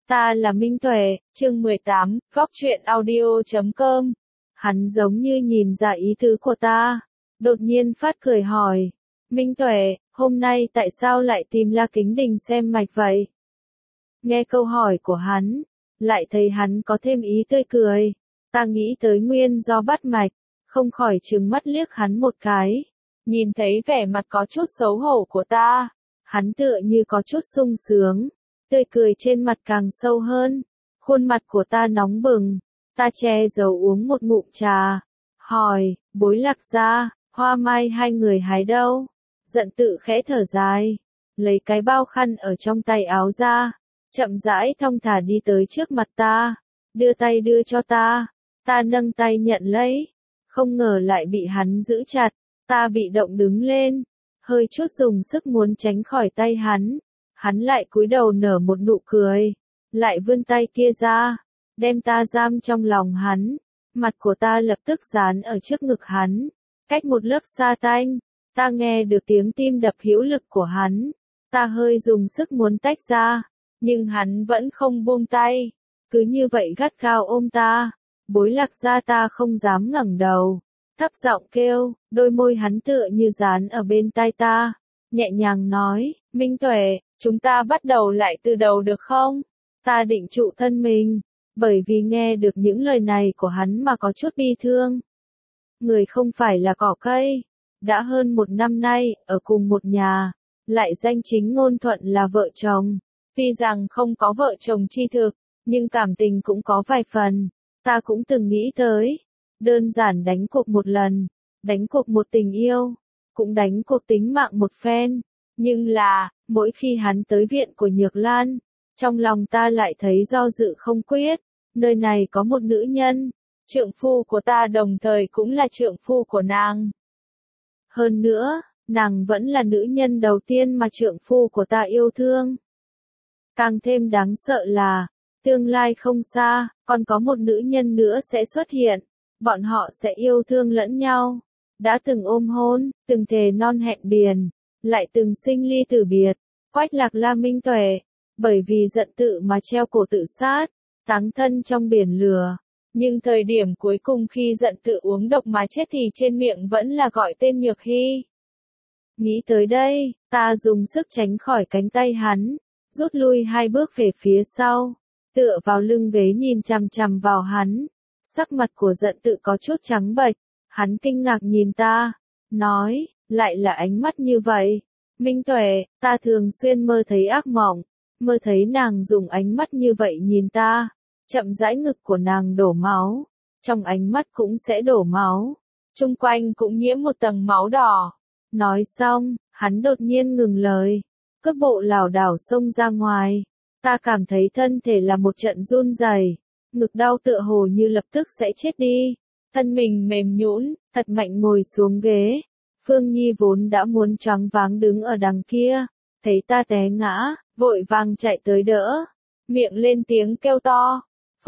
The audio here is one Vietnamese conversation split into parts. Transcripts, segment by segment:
Ta là Minh Tuệ, chương 18, Góc truyện audio.com. Hắn giống như nhìn ra ý tứ của ta, đột nhiên phát cười hỏi. Minh Tuệ, hôm nay tại sao lại tìm La Kính Đình xem mạch vậy? Nghe câu hỏi của hắn, lại thấy hắn có thêm ý tươi cười. Ta nghĩ tới nguyên do bắt mạch, không khỏi trừng mắt liếc hắn một cái. Nhìn thấy vẻ mặt có chút xấu hổ của ta, hắn tựa như có chút sung sướng. Tươi cười trên mặt càng sâu hơn, khuôn mặt của ta nóng bừng, ta che giấu uống một ngụm trà, hỏi, Bối Lạc gia, hoa mai hai người hái đâu? Giận tự khẽ thở dài, lấy cái bao khăn ở trong tay áo ra, chậm rãi thong thả đi tới trước mặt ta, đưa tay đưa cho ta, ta nâng tay nhận lấy, không ngờ lại bị hắn giữ chặt, ta bị động đứng lên, hơi chút dùng sức muốn tránh khỏi tay hắn. Hắn lại cúi đầu nở một nụ cười, lại vươn tay kia ra, đem ta giam trong lòng hắn, mặt của ta lập tức dán ở trước ngực hắn, cách một lớp sa tanh, ta nghe được tiếng tim đập hữu lực của hắn, ta hơi dùng sức muốn tách ra, nhưng hắn vẫn không buông tay, cứ như vậy gắt gao ôm ta, Bối Lạc gia ta không dám ngẩng đầu, thấp giọng kêu, đôi môi hắn tựa như dán ở bên tai ta, nhẹ nhàng nói, Minh Tuệ, chúng ta bắt đầu lại từ đầu được không? Ta định trụ thân mình, bởi vì nghe được những lời này của hắn mà có chút bi thương. Người không phải là cỏ cây, đã hơn 1 năm nay, ở cùng một nhà, lại danh chính ngôn thuận là vợ chồng. Tuy rằng không có vợ chồng chi thực, nhưng cảm tình cũng có vài phần. Ta cũng từng nghĩ tới, đơn giản đánh cuộc một lần, đánh cuộc một tình yêu, cũng đánh cuộc tính mạng một phen. Nhưng là, mỗi khi hắn tới viện của Nhược Lan, trong lòng ta lại thấy do dự không quyết, nơi này có một nữ nhân, trượng phu của ta đồng thời cũng là trượng phu của nàng. Hơn nữa, nàng vẫn là nữ nhân đầu tiên mà trượng phu của ta yêu thương. Càng thêm đáng sợ là, tương lai không xa, còn có một nữ nhân nữa sẽ xuất hiện, bọn họ sẽ yêu thương lẫn nhau, đã từng ôm hôn, từng thề non hẹn biển. Lại từng sinh ly tử biệt, Quách Lạc La Minh Tuệ, bởi vì giận tự mà treo cổ tự sát, táng thân trong biển lửa. Nhưng thời điểm cuối cùng khi giận tự uống độc mà chết thì trên miệng vẫn là gọi tên Nhược Hy. Nghĩ tới đây, ta dùng sức tránh khỏi cánh tay hắn, rút lui 2 bước về phía sau, tựa vào lưng ghế nhìn chằm chằm vào hắn. Sắc mặt của giận tự có chút trắng bệch, hắn kinh ngạc nhìn ta, nói, lại là ánh mắt như vậy. Minh Tuệ, ta thường xuyên mơ thấy ác mộng, mơ thấy nàng dùng ánh mắt như vậy nhìn ta, chậm rãi ngực của nàng đổ máu, trong ánh mắt cũng sẽ đổ máu, chung quanh cũng nhiễm một tầng máu đỏ. Nói xong, hắn đột nhiên ngừng lời, cước bộ lảo đảo xông ra ngoài, ta cảm thấy thân thể là một trận run rẩy, ngực đau tựa hồ như lập tức sẽ chết đi, thân mình mềm nhũn, thật mạnh ngồi xuống ghế. Phương Nhi vốn đã muốn choáng váng đứng ở đằng kia, thấy ta té ngã, vội vàng chạy tới đỡ, miệng lên tiếng kêu to,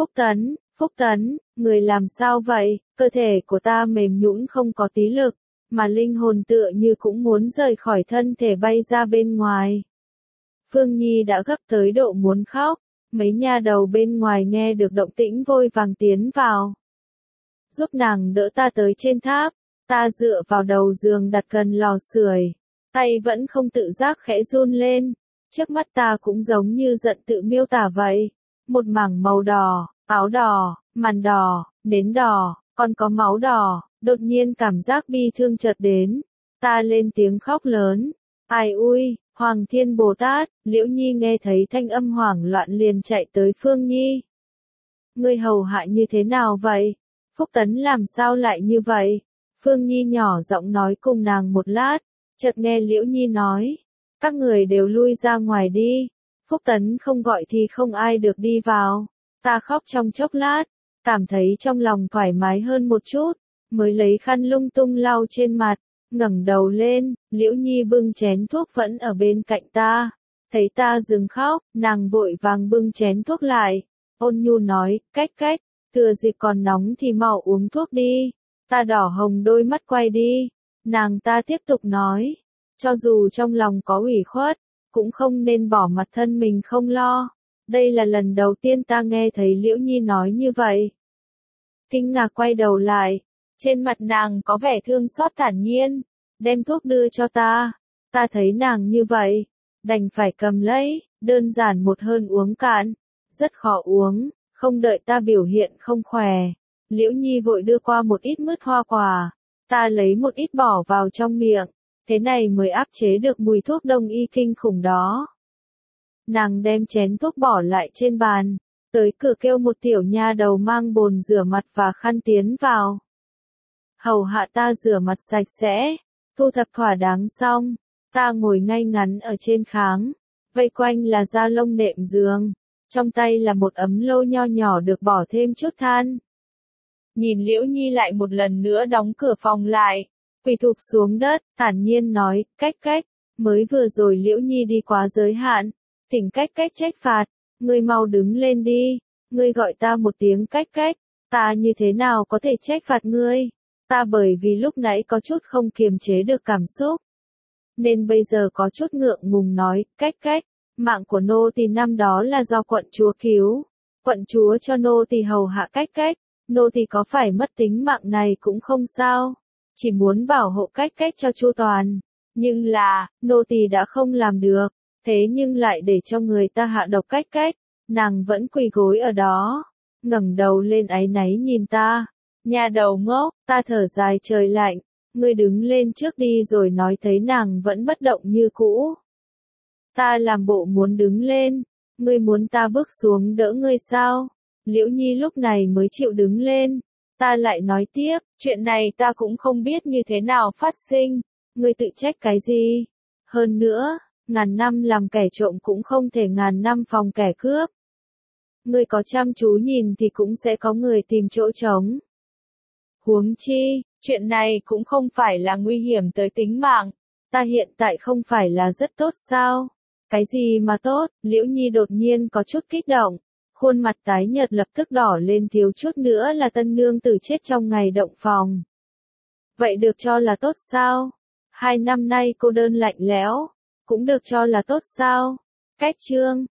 Phúc Tấn, người làm sao vậy? Cơ thể của ta mềm nhũn không có tí lực, mà linh hồn tựa như cũng muốn rời khỏi thân thể bay ra bên ngoài. Phương Nhi đã gấp tới độ muốn khóc, mấy nha đầu bên ngoài nghe được động tĩnh vội vàng tiến vào, giúp nàng đỡ ta tới trên tháp. Ta dựa vào đầu giường đặt gần lò sưởi, tay vẫn không tự giác khẽ run lên, trước mắt ta cũng giống như giận tự miêu tả vậy, một mảng màu đỏ, áo đỏ, màn đỏ, nến đỏ, còn có máu đỏ, đột nhiên cảm giác bi thương chợt đến, ta lên tiếng khóc lớn, ai ui, Hoàng Thiên Bồ Tát. Liễu Nhi nghe thấy thanh âm hoảng loạn liền chạy tới Phương Nhi. Ngươi hầu hạ như thế nào vậy? Phúc Tấn làm sao lại như vậy? Phương Nhi nhỏ giọng nói cùng nàng một lát, chợt nghe Liễu Nhi nói, các người đều lui ra ngoài đi, Phúc Tấn không gọi thì không ai được đi vào. Ta khóc trong chốc lát, cảm thấy trong lòng thoải mái hơn một chút, mới lấy khăn lung tung lau trên mặt, ngẩng đầu lên, Liễu Nhi bưng chén thuốc vẫn ở bên cạnh ta, thấy ta dừng khóc, nàng vội vàng bưng chén thuốc lại, ôn nhu nói, cách, thừa dịp còn nóng thì mau uống thuốc đi. Ta đỏ hồng đôi mắt quay đi, nàng ta tiếp tục nói, cho dù trong lòng có ủy khuất, cũng không nên bỏ mặt thân mình không lo, Đây là lần đầu tiên ta nghe thấy Liễu Nhi nói như vậy. Kinh ngạc quay đầu lại, trên mặt nàng có vẻ thương xót thản nhiên, đem thuốc đưa cho ta. Ta thấy nàng như vậy, đành phải cầm lấy, đơn giản một hơi uống cạn, rất khó uống, không đợi ta biểu hiện không khỏe. Liễu Nhi vội đưa qua một ít mứt hoa quả, ta lấy một ít bỏ vào trong miệng, thế này mới áp chế được mùi thuốc đông y kinh khủng đó. Nàng đem chén thuốc bỏ lại trên bàn, tới cửa kêu một tiểu nha đầu mang bồn rửa mặt và khăn tiến vào. Hầu hạ ta rửa mặt sạch sẽ, thu thập thỏa đáng xong, ta ngồi ngay ngắn ở trên kháng, vây quanh là da lông nệm giường, trong tay là một ấm lô nho nhỏ được bỏ thêm chút than. Nhìn Liễu Nhi lại một lần nữa đóng cửa phòng lại, quỳ thụp xuống đất, thản nhiên nói, cách cách, mới vừa rồi Liễu Nhi đi quá giới hạn, thỉnh cách cách trách phạt, ngươi mau đứng lên đi, ngươi gọi ta một tiếng cách cách, ta như thế nào có thể trách phạt ngươi, ta bởi vì lúc nãy có chút không kiềm chế được cảm xúc, nên bây giờ có chút ngượng ngùng nói, cách cách, mạng của nô tỳ năm đó là do quận chúa cứu, quận chúa cho nô tỳ hầu hạ cách cách, nô tỳ có phải mất tính mạng này cũng không sao, chỉ muốn bảo hộ cách cách cho chu toàn, nhưng là, nô tỳ đã không làm được, thế nhưng lại để cho người ta hạ độc cách cách, nàng vẫn quỳ gối ở đó, ngẩng đầu lên áy náy nhìn ta, nhà đầu ngốc, ta thở dài trời lạnh, ngươi đứng lên trước đi rồi nói thấy nàng vẫn bất động như cũ. Ta làm bộ muốn đứng lên, ngươi muốn ta bước xuống đỡ ngươi sao? Liễu Nhi lúc này mới chịu đứng lên, ta lại nói tiếp, chuyện này ta cũng không biết như thế nào phát sinh, ngươi tự trách cái gì? Hơn nữa, ngàn năm làm kẻ trộm cũng không thể ngàn năm phòng kẻ cướp. Ngươi có chăm chú nhìn thì cũng sẽ có người tìm chỗ trống. Huống chi, chuyện này cũng không phải là nguy hiểm tới tính mạng, ta hiện tại không phải là rất tốt sao? Cái gì mà tốt? Liễu Nhi đột nhiên có chút kích động, khuôn mặt tái nhợt lập tức đỏ lên, thiếu chút nữa là tân nương tử chết trong ngày động phòng. Vậy được cho là tốt sao? 2 năm nay cô đơn lạnh lẽo, cũng được cho là tốt sao? Cách chương